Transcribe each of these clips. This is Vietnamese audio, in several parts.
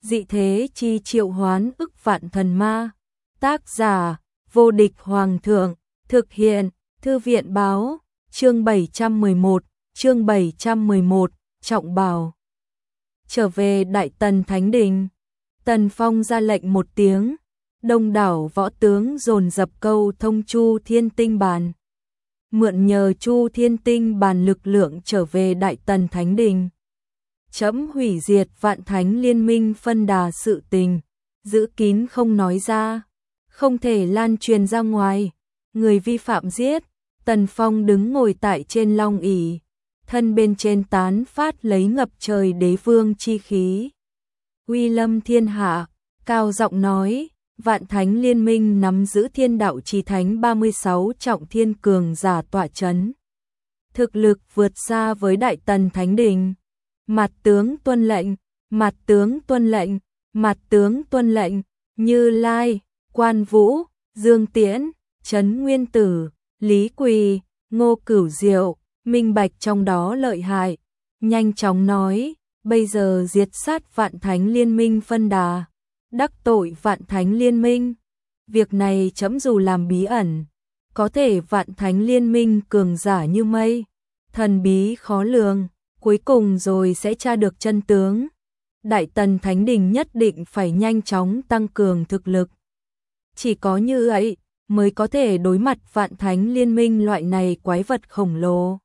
dị thế chi triệu hoán ức vạn thần ma. Tác giả, vô địch hoàng thượng, thực hiện, thư viện báo, chương 711, trọng bào. Trở về Đại Tần Thánh Đình, Tần Phong ra lệnh một tiếng, đông đảo võ tướng dồn dập câu thông Chu Thiên Tinh Bàn. Mượn nhờ Chu Thiên Tinh Bàn lực lượng trở về Đại Tần Thánh Đình. Chấm hủy diệt Vạn Thánh Liên Minh phân đà sự tình, giữ kín không nói ra, không thể lan truyền ra ngoài, người vi phạm giết. Tần Phong đứng ngồi tại trên long ỷ, thân bên trên tán phát lấy ngập trời đế vương chi khí. Uy lâm thiên hạ, cao giọng nói, Vạn Thánh Liên Minh nắm giữ Thiên Đạo Chí Thánh 36 trọng thiên cường giả tọa chấn. Thực lực vượt xa với Đại Tần Thánh Đình. Mặt tướng tuân lệnh, mặt tướng tuân lệnh, mặt tướng tuân lệnh, Như Lai, Quan Vũ, Dương Tiễn, Trấn Nguyên Tử, Lý Quỳ, Ngô Cửu Diệu, minh bạch trong đó lợi hại, nhanh chóng nói, bây giờ diệt sát Vạn Thánh Liên Minh phân đà, đắc tội Vạn Thánh Liên Minh. Việc này chấm dù làm bí ẩn, có thể Vạn Thánh Liên Minh cường giả như mây, thần bí khó lường, cuối cùng rồi sẽ tra được chân tướng. Đại Tần Thánh Đình nhất định phải nhanh chóng tăng cường thực lực. Chỉ có như vậy mới có thể đối mặt Vạn Thánh Liên Minh loại này quái vật khổng lồ.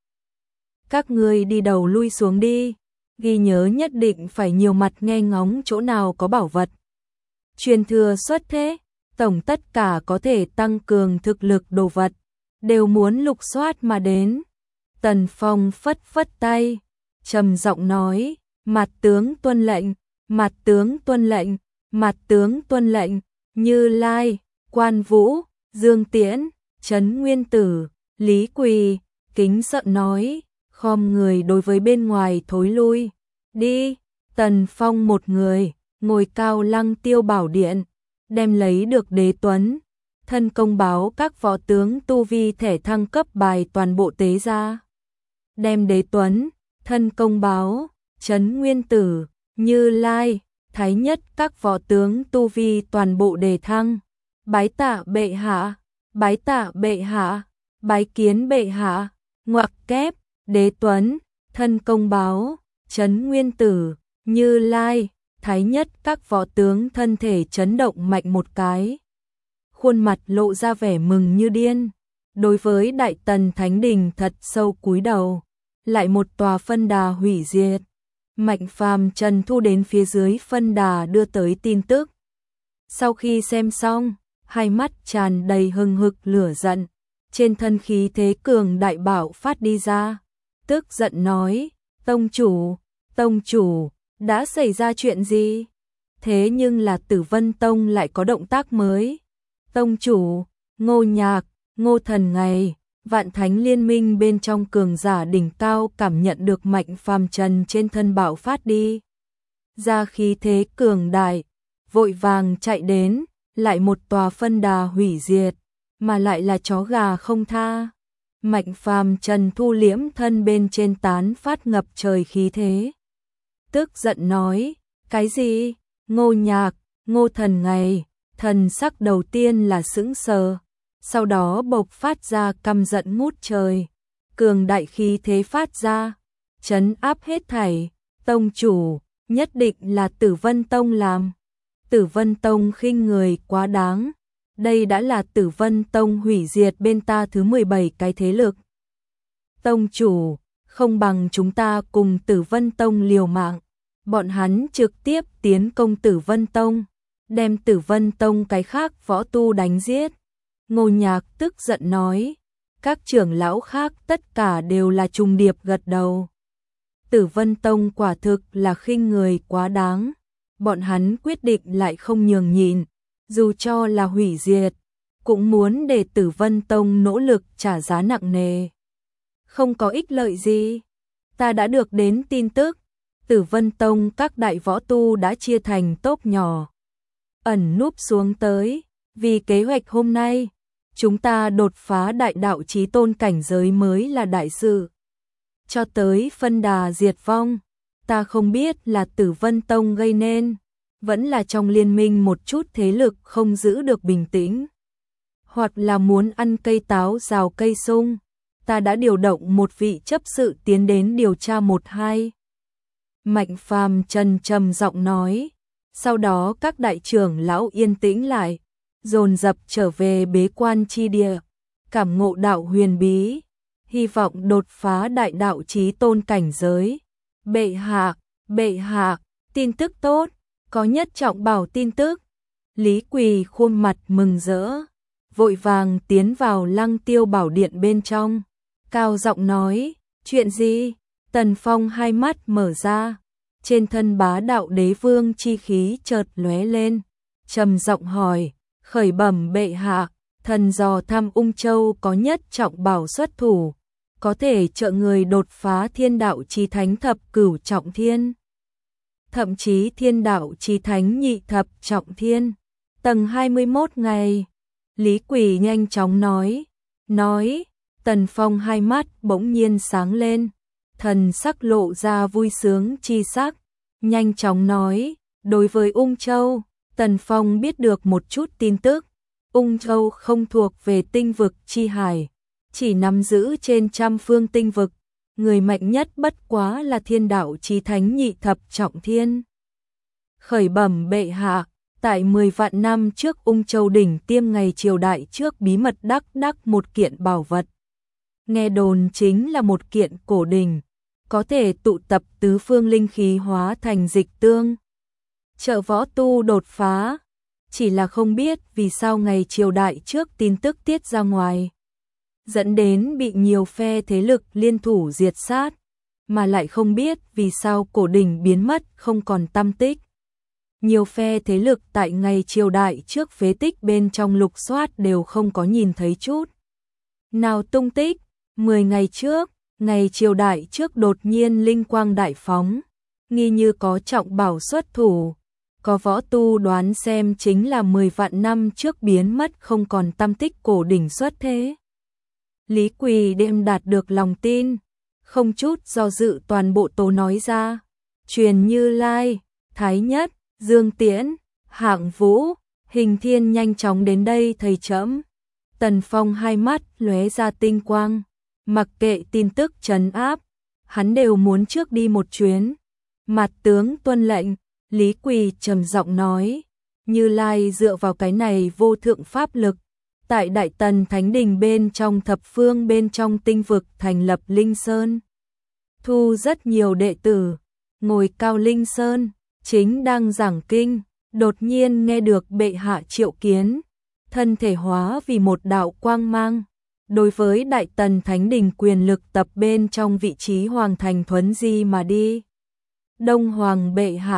Các ngươi đi đầu lui xuống đi, ghi nhớ nhất định phải nhiều mặt nghe ngóng chỗ nào có bảo vật. Truyền thừa xuất thế, tổng tất cả có thể tăng cường thực lực đồ vật, đều muốn lục soát mà đến. Tần Phong phất phất tay, trầm giọng nói, mặt tướng tuân lệnh, mặt tướng tuân lệnh, mặt tướng tuân lệnh, Như Lai, Quan Vũ, Dương Tiễn, Trấn Nguyên Tử, Lý Quỳ, kính sợ nói, khom người đối với bên ngoài thối lui. Đi, Tần Phong một người, ngồi cao Lăng Tiêu Bảo Điện, đem lấy được đế tuấn, thân công báo các võ tướng tu vi thể thăng cấp bài toàn bộ tế ra. Đem đế tuấn, thân công báo, Trấn Nguyên Tử, Như Lai, Thái Nhất các võ tướng tu vi toàn bộ đề thăng. Bái tạ bệ hạ, bái tạ bệ hạ, bái kiến bệ hạ, ngoặc kép, đế tuấn, thân công báo, Trấn Nguyên Tử, Như Lai, Thái Nhất các võ tướng thân thể chấn động mạnh một cái. Khuôn mặt lộ ra vẻ mừng như điên. Đối với Đại Tần Thánh Đình thật sâu cúi đầu. Lại một tòa phân đà hủy diệt. Mạnh Phàm Trần Thu đến phía dưới phân đà đưa tới tin tức. Sau khi xem xong, hai mắt tràn đầy hừng hực lửa giận, trên thân khí thế cường đại bạo phát đi ra, tức giận nói, tông chủ, đã xảy ra chuyện gì? Thế nhưng là Tử Vân Tông lại có động tác mới. Tông chủ, Ngô Nhạc, Ngô Thần Ngày, Vạn Thánh Liên Minh bên trong cường giả đỉnh cao cảm nhận được Mạnh Phàm Trần trên thân bạo phát đi ra khí thế cường đại, vội vàng chạy đến. Lại một tòa phân đà hủy diệt, mà lại là chó gà không tha. Mạnh Phàm Trần thu liễm thân bên trên tán phát ngập trời khí thế. Tức giận nói, cái gì? Ngô Nhạc, Ngô Thần Ngày, thần sắc đầu tiên là sững sờ, sau đó bộc phát ra căm giận ngút trời. Cường đại khí thế phát ra, trấn áp hết thảy. Tông chủ, nhất định là Tử Vân Tông làm. Tử Vân Tông khinh người quá đáng, đây đã là Tử Vân Tông hủy diệt bên ta thứ 17 cái thế lực. Tông chủ, không bằng chúng ta cùng Tử Vân Tông liều mạng, bọn hắn trực tiếp tiến công Tử Vân Tông, đem Tử Vân Tông cái khác võ tu đánh giết. Ngô Nhạc tức giận nói, các trưởng lão khác tất cả đều là trùng điệp gật đầu. Tử Vân Tông quả thực là khinh người quá đáng. Bọn hắn quyết định lại không nhường nhịn, dù cho là hủy diệt, cũng muốn để Tử Vân Tông nỗ lực trả giá nặng nề. Không có ích lợi gì, ta đã được đến tin tức, Tử Vân Tông các đại võ tu đã chia thành tốp nhỏ, ẩn núp xuống tới, vì kế hoạch hôm nay, chúng ta đột phá đại đạo chí tôn cảnh giới mới là đại sự. Cho tới phân đà diệt vong, ta không biết là Tử Vân Tông gây nên, vẫn là trong liên minh một chút thế lực không giữ được bình tĩnh, hoặc là muốn ăn cây táo rào cây sung, ta đã điều động một vị chấp sự tiến đến điều tra một hai. Mạnh Phàm trầm giọng nói, sau đó các đại trưởng lão yên tĩnh lại, dồn dập trở về bế quan chi địa, cảm ngộ đạo huyền bí, hy vọng đột phá đại đạo chí tôn cảnh giới. Bệ hạ, tin tức tốt, có nhất trọng bảo tin tức. Lý Quỳ khuôn mặt mừng rỡ, vội vàng tiến vào Lăng Tiêu Bảo Điện bên trong, cao giọng nói, chuyện gì? Tần Phong hai mắt mở ra, trên thân bá đạo đế vương chi khí chợt lóe lên, trầm giọng hỏi, khởi bẩm bệ hạ, thần dò thăm Ung Châu có nhất trọng bảo xuất thủ, có thể trợ người đột phá thiên đạo chí thánh thập cửu trọng thiên, thậm chí thiên đạo chí thánh nhị thập trọng thiên, tầng 21 ngày. Lý Quỳ nhanh chóng nói, Tần Phong hai mắt bỗng nhiên sáng lên, thần sắc lộ ra vui sướng chi sắc, nhanh chóng nói, đối với Ung Châu, Tần Phong biết được một chút tin tức, Ung Châu không thuộc về tinh vực chi hải, chỉ nắm giữ trên trăm phương tinh vực, người mạnh nhất bất quá là thiên đạo chí thánh nhị thập trọng thiên. Khởi bẩm bệ hạ, tại 10 vạn năm trước Ung Châu đỉnh tiêm ngày triều đại trước bí mật đắc một kiện bảo vật. Nghe đồn chính là một kiện cổ đỉnh, có thể tụ tập tứ phương linh khí hóa thành dịch tương, trợ võ tu đột phá, chỉ là không biết vì sao ngày triều đại trước tin tức tiết ra ngoài, dẫn đến bị nhiều phe thế lực liên thủ diệt sát, mà lại không biết vì sao cổ đỉnh biến mất không còn tăm tích. Nhiều phe thế lực tại ngày triều đại trước phế tích bên trong lục soát đều không có nhìn thấy chút nào tung tích. 10 ngày trước, ngày triều đại trước đột nhiên linh quang đại phóng, nghi như có trọng bảo xuất thủ, có võ tu đoán xem chính là 10 vạn năm trước biến mất không còn tăm tích cổ đỉnh xuất thế. Lý Quỳ đêm đạt được lòng tin, không chút do dự toàn bộ tố nói ra, truyền Như Lai, Thái Nhất, Dương Tiễn, Hạng Vũ, Hình Thiên nhanh chóng đến đây thầy trẫm. Tần Phong hai mắt lóe ra tinh quang, mặc kệ tin tức trấn áp, hắn đều muốn trước đi một chuyến. Mạt tướng tuân lệnh, Lý Quỳ trầm giọng nói, Như Lai dựa vào cái này vô thượng pháp lực, tại Đại Tần Thánh Đình bên trong thập phương bên trong tinh vực thành lập Linh Sơn, thu rất nhiều đệ tử, ngồi cao Linh Sơn, chính đang giảng kinh, đột nhiên nghe được bệ hạ triệu kiến, thân thể hóa vì một đạo quang mang, đối với Đại Tần Thánh Đình quyền lực tập bên trong vị trí hoàng thành thuấn di mà đi. Đông Hoàng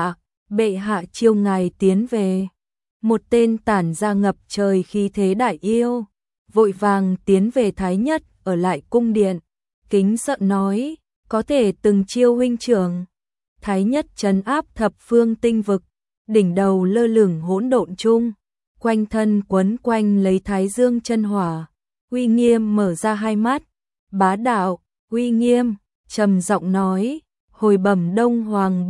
bệ hạ chiêu ngài tiến về. Một tên tản ra ngập trời khí thế đại yêu, vội vàng tiến về Thái Nhất ở lại cung điện, kính sợ nói, có thể từng chiêu huynh trưởng. Thái Nhất trấn áp thập phương tinh vực, đỉnh đầu lơ lửng hỗn độn chung, quanh thân quấn quanh lấy Thái Dương chân hỏa, uy nghiêm mở ra hai mắt, bá đạo, uy nghiêm, trầm giọng nói, hồi bẩm Đông Hoàng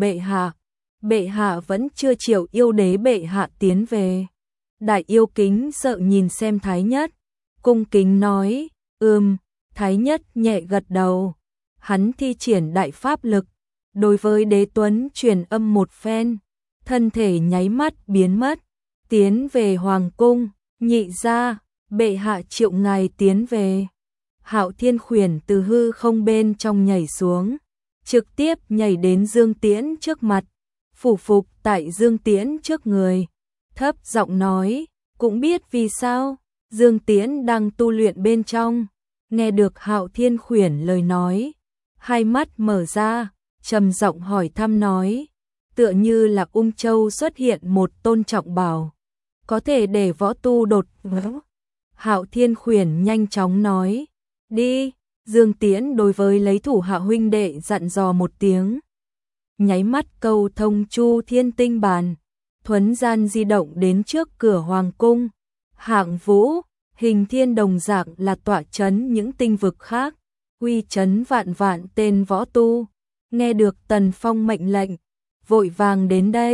bệ hạ vẫn chưa chịu yêu đế bệ hạ tiến về. Đại yêu kính sợ nhìn xem Thái Nhất, cung kính nói, Thái Nhất nhẹ gật đầu, hắn thi triển đại pháp lực, đối với đế tuấn truyền âm một phen, thân thể nháy mắt biến mất, tiến về hoàng cung, nhị gia, bệ hạ triệu ngài tiến về. Hạo Thiên Khuyển từ hư không bên trong nhảy xuống, trực tiếp nhảy đến Dương Tiễn trước mặt, phủ phục tại Dương Tiễn trước người, thấp giọng nói, cũng biết vì sao, Dương Tiễn đang tu luyện bên trong, nghe được Hạo Thiên Khuyển lời nói, hai mắt mở ra, trầm giọng hỏi thăm nói, tựa như là Ung Châu xuất hiện một tôn trọng bảo, có thể để võ tu đột phá. Hạo Thiên Khuyển nhanh chóng nói, đi. Dương Tiễn đối với lấy thủ hạ huynh đệ dặn dò một tiếng, nháy mắt câu thông Chu Thiên Tinh Bàn, thuấn gian di động đến trước cửa hoàng cung. Hạng Vũ, Hình Thiên đồng dạng là tọa chấn những tinh vực khác, uy chấn vạn tên võ tu, nghe được Tần Phong mệnh lệnh, vội vàng đến đây,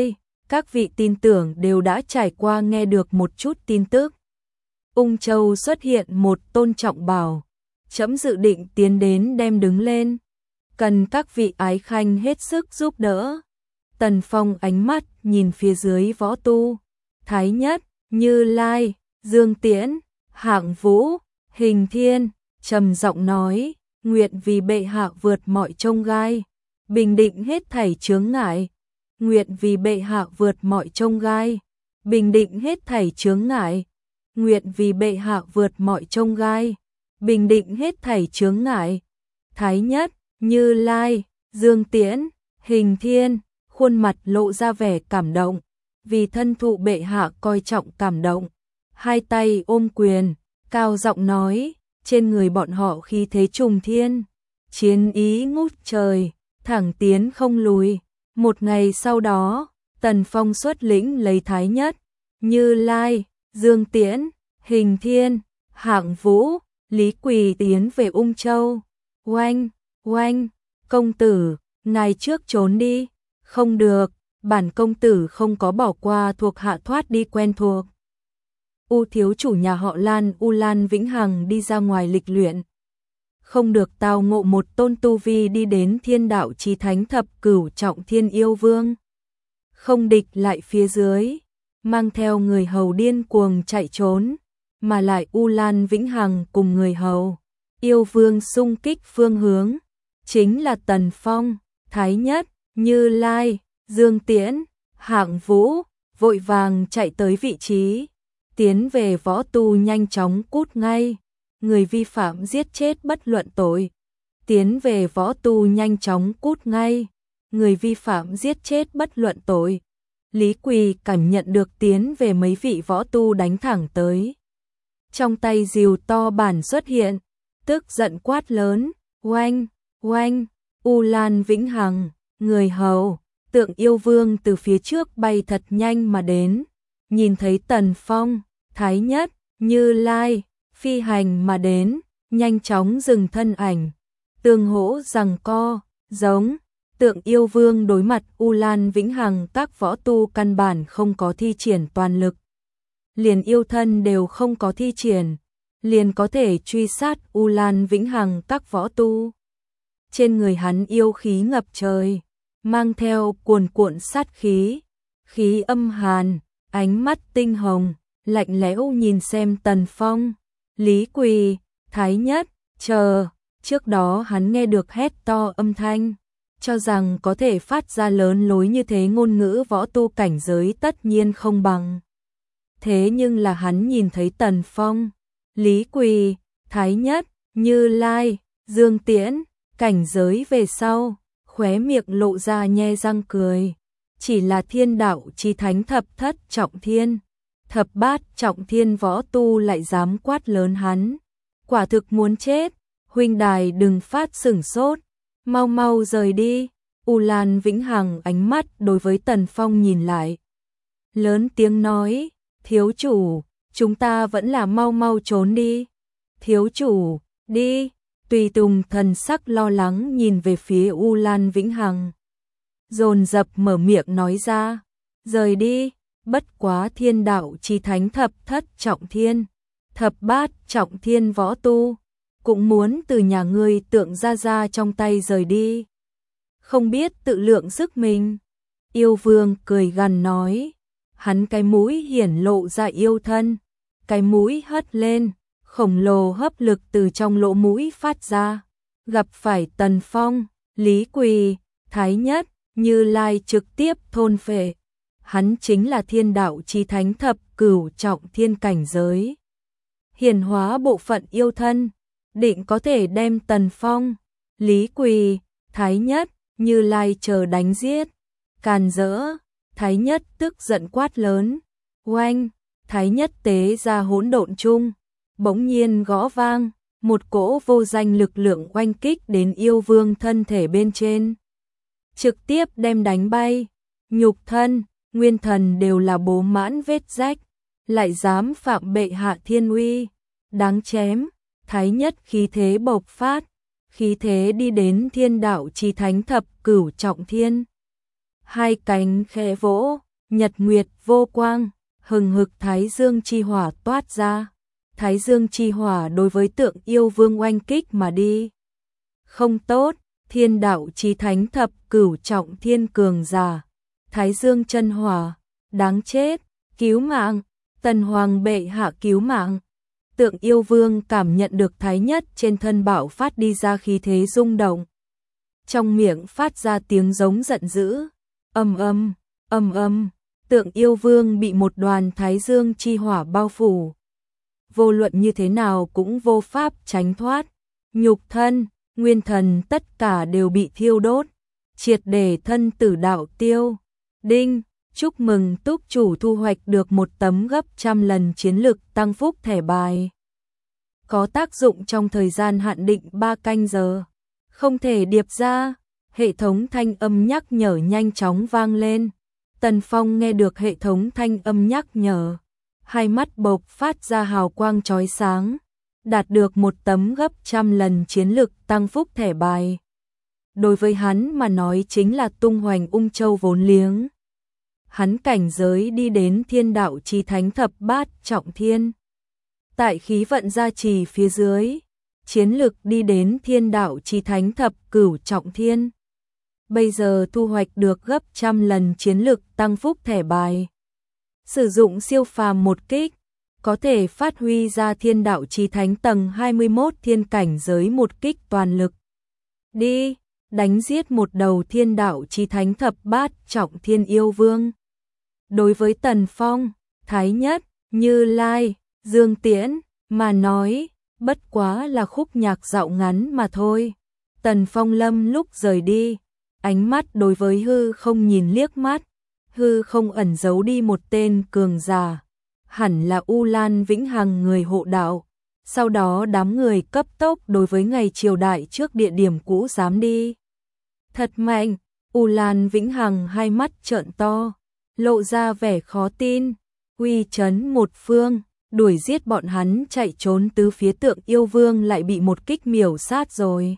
các vị tin tưởng đều đã trải qua nghe được một chút tin tức. Ung Châu xuất hiện một tôn trọng bảo, trẫm dự định tiến đến đem đứng lên, cần các vị ái khanh hết sức giúp đỡ. Tần Phong ánh mắt nhìn phía dưới võ tu, Thái Nhất, Như Lai, Dương Tiễn, Hạng Vũ, Hình Thiên, trầm giọng nói, nguyện vì bệ hạ vượt mọi chông gai, bình định hết thảy chướng ngại. Nguyện vì bệ hạ vượt mọi chông gai, bình định hết thảy chướng ngại. Nguyện vì bệ hạ vượt mọi chông gai, bình định hết thảy chướng ngại. Thái Nhất, Như Lai, Dương Tiễn, Hình Thiên, khuôn mặt lộ ra vẻ cảm động, vì thân thụ bệ hạ coi trọng cảm động. Hai tay ôm quyền, cao giọng nói, trên người bọn họ khí thế trùng thiên, chiến ý ngút trời, thẳng tiến không lùi. Một ngày sau đó, Tần Phong xuất lĩnh lấy Thái Nhất, Như Lai, Dương Tiễn, Hình Thiên, Hạng Vũ, Lý Quỳ tiến về Ung Châu. Oanh, oanh, công tử, ngài trước trốn đi. Không được, bản công tử không có bỏ qua thuộc hạ thoát đi quen thuộc. U thiếu chủ nhà họ Lan, U Lan Vĩnh Hằng đi ra ngoài lịch luyện. Không được tao ngộ một tôn tu vi đi đến thiên đạo chí thánh thập cửu trọng thiên yêu vương. Không địch lại phía dưới, mang theo người hầu điên cuồng chạy trốn, mà lại U Lan Vĩnh Hằng cùng người hầu. Yêu vương xung kích phương hướng, chính là Tần Phong, Thái Nhất, Như Lai, Dương Tiễn, Hạng Vũ, vội vàng chạy tới vị trí, tiến về võ tu nhanh chóng cút ngay. Người vi phạm giết chết bất luận tội, tiến về võ tu nhanh chóng cút ngay. Người vi phạm giết chết bất luận tội. Lý Quỳ cảm nhận được tiến về mấy vị võ tu đánh thẳng tới. Trong tay rìu to bản xuất hiện, tức giận quát lớn, oanh, oanh, U Lan Vĩnh Hằng, người hầu, tượng yêu vương từ phía trước bay thật nhanh mà đến, nhìn thấy Tần Phong, Thái Nhất, Như Lai, phi hành mà đến, nhanh chóng dừng thân ảnh, tương hỗ giằng co, giống, tượng yêu vương đối mặt U Lan Vĩnh Hằng, các võ tu căn bản không có thi triển toàn lực. Liền yêu thân đều không có thi triển, liền có thể truy sát U Lan Vĩnh Hằng các võ tu. Trên người hắn yêu khí ngập trời, mang theo cuồn cuộn sát khí, khí âm hàn, ánh mắt tinh hồng, lạnh lẽo nhìn xem Tần Phong, Lý Quỳ, Thái Nhất, chờ. Trước đó hắn nghe được hét to âm thanh, cho rằng có thể phát ra lớn lối như thế ngôn ngữ võ tu cảnh giới tất nhiên không bằng. Thế nhưng là hắn nhìn thấy Tần Phong, Lý Quỳ, Thái Nhất, Như Lai, Dương Tiễn, cảnh giới về sau, khóe miệng lộ ra nhe răng cười. Chỉ là thiên đạo chí thánh thập thất trọng thiên, thập bát trọng thiên võ tu lại dám quát lớn hắn. Quả thực muốn chết, huynh đài đừng phát sửng sốt, mau mau rời đi. U Lan Vĩnh Hằng ánh mắt đối với Tần Phong nhìn lại, lớn tiếng nói, thiếu chủ, chúng ta vẫn là mau mau trốn đi. Thiếu chủ, đi. Tùy Tùng thần sắc lo lắng nhìn về phía U Lan Vĩnh Hằng, dồn dập mở miệng nói ra, rời đi. Bất quá thiên đạo chí thánh thập thất trọng thiên, thập bát trọng thiên võ tu, cũng muốn từ nhà ngươi tượng ra trong tay rời đi. Không biết tự lượng sức mình. Yêu vương cười gằn nói, hắn cái mũi hiển lộ ra yêu thân, cái mũi hất lên, khổng lồ hấp lực từ trong lỗ mũi phát ra, gặp phải Tần Phong, Lý Quỳ, Thái Nhất, Như Lai trực tiếp thôn phệ. Hắn chính là thiên đạo chí thánh thập cửu trọng thiên cảnh giới, hiển hóa bộ phận yêu thân, định có thể đem Tần Phong, Lý Quỳ, Thái Nhất, Như Lai chờ đánh giết. Càn rỡ. Thái Nhất tức giận quát lớn, oanh. Thái Nhất tế ra hỗn độn chung, bỗng nhiên gõ vang, một cỗ vô danh lực lượng oanh kích đến yêu vương thân thể bên trên, trực tiếp đem đánh bay. Nhục thân, nguyên thần đều là bố mãn vết rách, lại dám phạm bệ hạ thiên uy, đáng chém. Thái Nhất khí thế bộc phát, khí thế đi đến thiên đạo chí thánh thập cửu trọng thiên. Hai cánh khẽ vỗ, nhật nguyệt vô quang, hừng hực thái dương chi hỏa toát ra. Thái dương chi hỏa đối với Tượng Yêu Vương oanh kích mà đi. Không tốt, Thiên đạo chí thánh thập cửu trọng thiên cường giả. Thái dương chân hỏa, đáng chết, cứu mạng, Tần Hoàng bệ hạ cứu mạng. Tượng Yêu Vương cảm nhận được thái nhất trên thân bạo phát đi ra khí thế rung động. Trong miệng phát ra tiếng giống giận dữ, ầm ầm, ầm ầm, Tượng Yêu Vương bị một đoàn thái dương chi hỏa bao phủ. Vô luận như thế nào cũng vô pháp tránh thoát, nhục thân, nguyên thần tất cả đều bị thiêu đốt, triệt để thân tử đạo tiêu. Đinh, chúc mừng túc chủ thu hoạch được một tấm gấp trăm lần chiến lực tăng phúc thẻ bài. Có tác dụng trong thời gian hạn định 3 canh giờ. Không thể điệp ra, hệ thống thanh âm nhắc nhở nhanh chóng vang lên. Tần Phong nghe được hệ thống thanh âm nhắc nhở. Hai mắt bộc phát ra hào quang chói sáng. Đạt được một tấm gấp trăm lần chiến lực tăng phúc thẻ bài. Đối với hắn mà nói chính là tung hoành ung châu vốn liếng. Hắn cảnh giới đi đến thiên đạo chí thánh thập bát trọng thiên. Tại khí vận gia trì phía dưới, chiến lực đi đến thiên đạo chí thánh thập cửu trọng thiên. Bây giờ thu hoạch được gấp trăm lần chiến lực tăng phúc thẻ bài. Sử dụng siêu phàm một kích, có thể phát huy ra thiên đạo chí thánh tầng 21 thiên cảnh giới một kích toàn lực. Đi, đánh giết một đầu thiên đạo chí thánh thập bát trọng thiên yêu vương. Đối với Tần Phong, Thái Nhất, Như Lai, Dương Tiễn mà nói, bất quá là khúc nhạc dạo ngắn mà thôi. Tần Phong lâm lúc rời đi, ánh mắt đối với hư không nhìn liếc mắt, hư không ẩn giấu đi một tên cường giả, hẳn là U Lan Vĩnh Hằng người hộ đạo. Sau đó đám người cấp tốc đối với ngày triều đại trước địa điểm cũ dám đi. Thật mạnh, U Lan Vĩnh Hằng hai mắt trợn to, lộ ra vẻ khó tin, uy chấn một phương, đuổi giết bọn hắn chạy trốn tứ phía Tượng Yêu Vương lại bị một kích miểu sát rồi.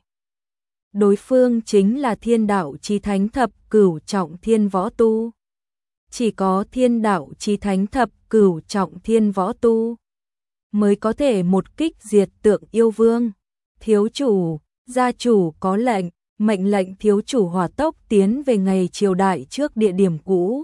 Đối phương chính là thiên đạo chí thánh thập cửu trọng thiên võ tu. Chỉ có thiên đạo chí thánh thập cửu trọng thiên võ tu mới có thể một kích diệt Tượng Yêu Vương. Thiếu chủ, gia chủ có lệnh, mệnh lệnh thiếu chủ hỏa tốc tiến về ngày triều đại trước địa điểm cũ.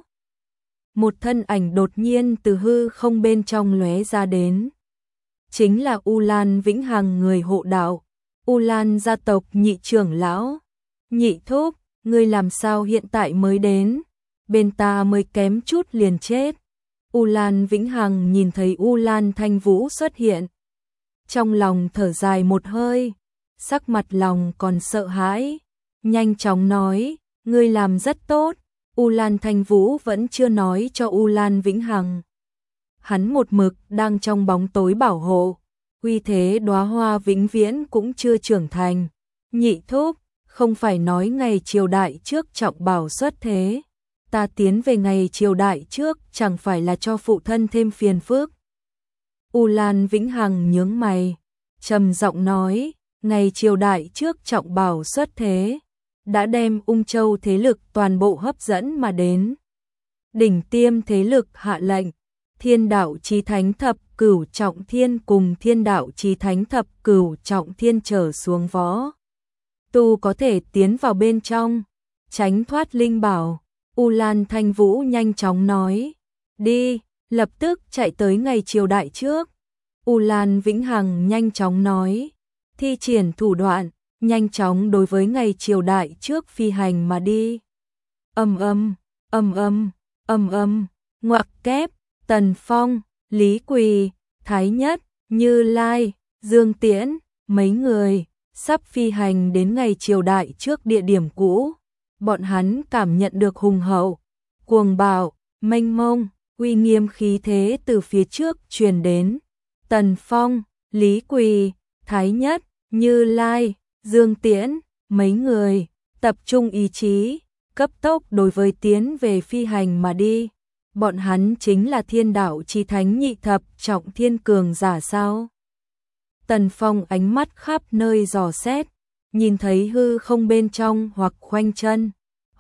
Một thân ảnh đột nhiên từ hư không bên trong lóe ra đến. Chính là U Lan Vĩnh Hằng người hộ đạo, U Lan gia tộc nhị trưởng lão. Nhị thúc, ngươi làm sao hiện tại mới đến? Bên ta mới kém chút liền chết. U Lan Vĩnh Hằng nhìn thấy U Lan Thanh Vũ xuất hiện. Trong lòng thở dài một hơi, sắc mặt lòng còn sợ hãi. Nhanh chóng nói, ngươi làm rất tốt. U Lan Thanh Vũ vẫn chưa nói cho U Lan Vĩnh Hằng. Hắn một mực đang trong bóng tối bảo hộ, uy thế đóa hoa vĩnh viễn cũng chưa trưởng thành. Nhị thúc, không phải nói ngày triều đại trước trọng bảo xuất thế. Ta tiến về ngày triều đại trước chẳng phải là cho phụ thân thêm phiền phức. U Lan Vĩnh Hằng nhướng mày, trầm giọng nói, ngày triều đại trước trọng bảo xuất thế, đã đem ung châu thế lực toàn bộ hấp dẫn mà đến. Đỉnh tiêm thế lực hạ lệnh, thiên đạo chí thánh thập cửu trọng thiên cùng thiên đạo chí thánh thập cửu trọng thiên trở xuống võ tu có thể tiến vào bên trong, tránh thoát linh bảo. U Lan Thanh Vũ nhanh chóng nói, đi, lập tức chạy tới ngày triều đại trước. U Lan Vĩnh Hằng nhanh chóng nói, thi triển thủ đoạn, nhanh chóng đối với ngày triều đại trước phi hành mà đi. Ầm ầm, ầm ầm, ầm ầm, ngoặc kép, Tần Phong, Lý Quỳ, Thái Nhất, Như Lai, Dương Tiễn, mấy người sắp phi hành đến ngày triều đại trước địa điểm cũ. Bọn hắn cảm nhận được hùng hậu, cuồng bạo, mênh mông, uy nghiêm khí thế từ phía trước truyền đến. Tần Phong, Lý Quỳ, Thái Nhất, Như Lai, Dương Tiễn, mấy người tập trung ý chí, cấp tốc đối với tiến về phi hành mà đi. Bọn hắn chính là thiên đạo chí thánh nhị thập trọng thiên cường giả sao? Tần Phong ánh mắt khắp nơi dò xét, nhìn thấy hư không bên trong hoặc khoanh chân,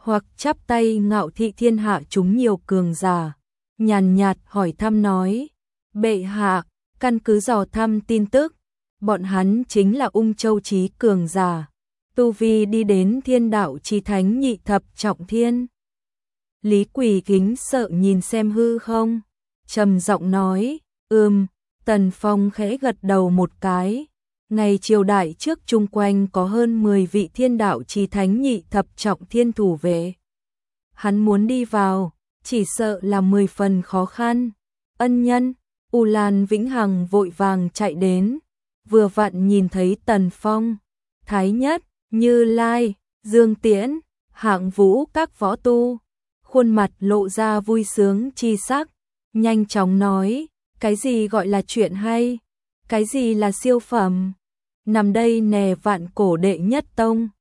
hoặc chắp tay ngạo thị thiên hạ chúng nhiều cường giả, nhàn nhạt hỏi thăm nói, bệ hạ, căn cứ dò thăm tin tức, bọn hắn chính là Ung Châu chí cường giả, tu vi đi đến thiên đạo chí thánh nhị thập trọng thiên. Lý Quỳ kính sợ nhìn xem hư không, trầm giọng nói, Tần Phong khẽ gật đầu một cái. Ngày triều đại trước chung quanh có hơn 10 vị thiên đạo chí thánh nhị thập trọng thiên thủ vệ. Hắn muốn đi vào, chỉ sợ là 10 phần khó khăn. Ân nhân, U Lan Vĩnh Hằng vội vàng chạy đến, vừa vặn nhìn thấy Tần Phong, Thái Nhất, Như Lai, Dương Tiễn, Hạng Vũ các võ tu, khuôn mặt lộ ra vui sướng chi sắc, nhanh chóng nói, cái gì gọi là chuyện hay, cái gì là siêu phẩm, nằm đây nè vạn cổ đệ nhất tông,